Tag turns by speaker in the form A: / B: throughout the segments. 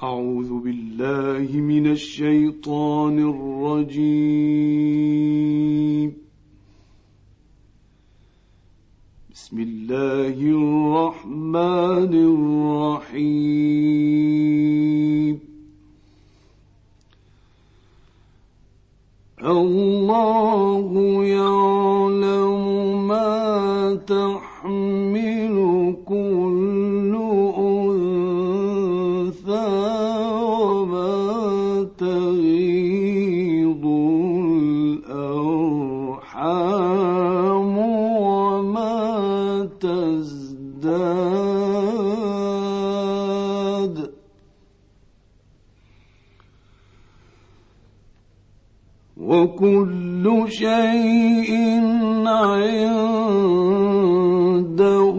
A: أعوذ بالله من الشيطان الرجيم. بسم الله الرحمن الرحيم. الله يعلم ما تحمل كل أنثى وما تغيض الأرحام وما تزداد، وكل شيء عنده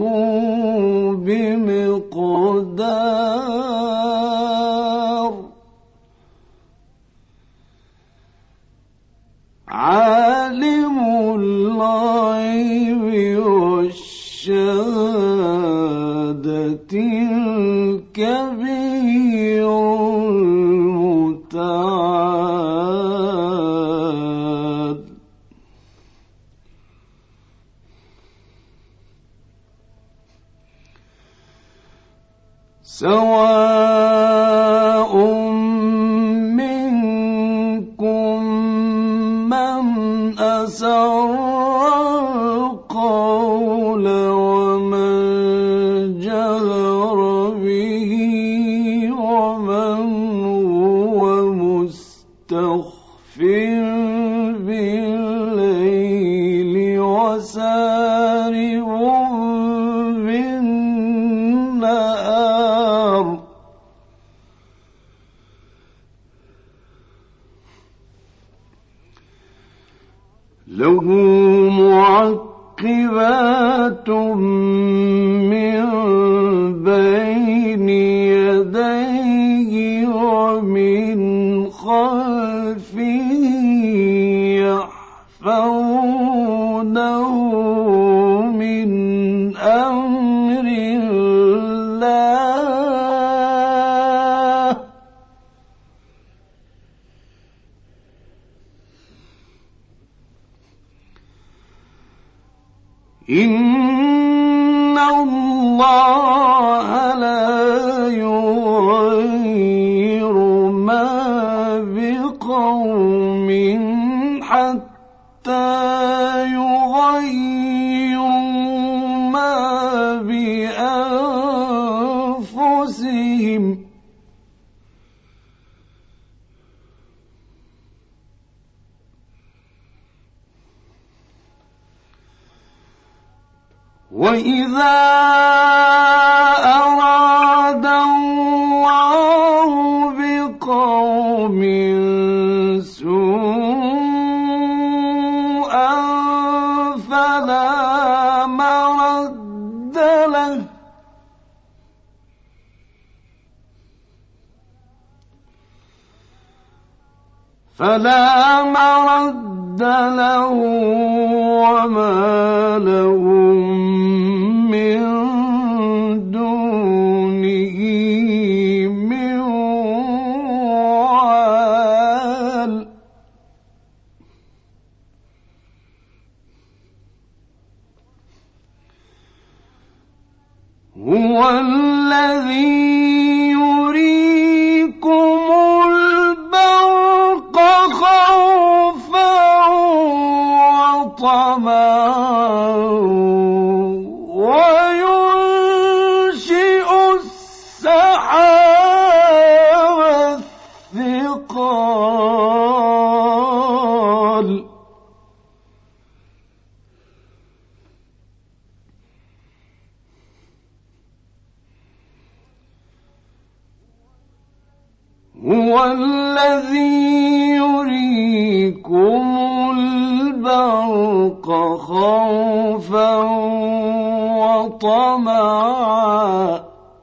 A: بمقدار. عالم الغيب والشهادة الكبير المتعال. سواء منكم من أسر القول ومن جهر به ومن هو مستخف بالليل وسارب بالنهار. له معقبات من بين يديه ومن خلفه يحفظونه من أمر الله. إن الله لا يغير ما بقوم حتى يغيروا ما بأنفسهم. وإذا أراد الله بقوم سوءا فلا مرد له وما لهم من دونه من وال. هو الذي يريكم البرق خوفا وطمعا وينشئ السحاب الثقال. هو الذي يريكم البرق خوفا وطمعا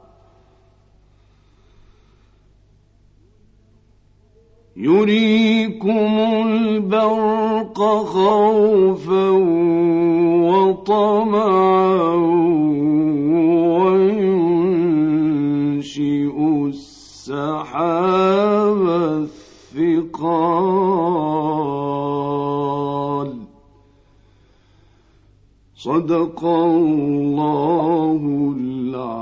A: يريكم البرق خوفا وطمعا وينشئ السحاب والثقال. صدق الله العظيم.